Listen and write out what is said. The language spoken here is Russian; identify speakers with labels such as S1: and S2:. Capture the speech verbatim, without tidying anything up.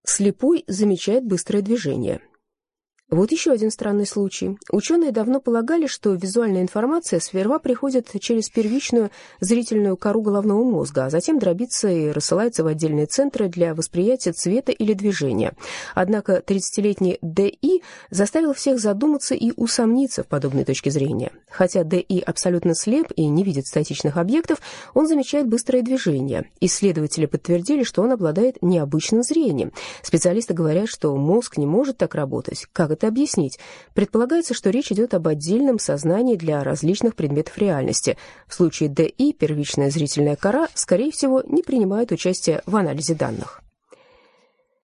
S1: Слепой замечает быстрое движение. Вот еще один странный случай. Ученые давно полагали, что визуальная информация сперва приходит через первичную зрительную кору головного мозга, а затем дробится и рассылается в отдельные центры для восприятия цвета или движения. Однако тридцатилетний Д И заставил всех задуматься и усомниться в подобной точке зрения. Хотя Д И абсолютно слеп и не видит статичных объектов, он замечает быстрое движение. Исследователи подтвердили, что он обладает необычным зрением. Специалисты говорят, что мозг не может так работать. Как это объяснить? Предполагается, что речь идет об отдельном сознании для различных предметов реальности. В случае Д И первичная зрительная кора, скорее всего, не принимает участия в анализе данных.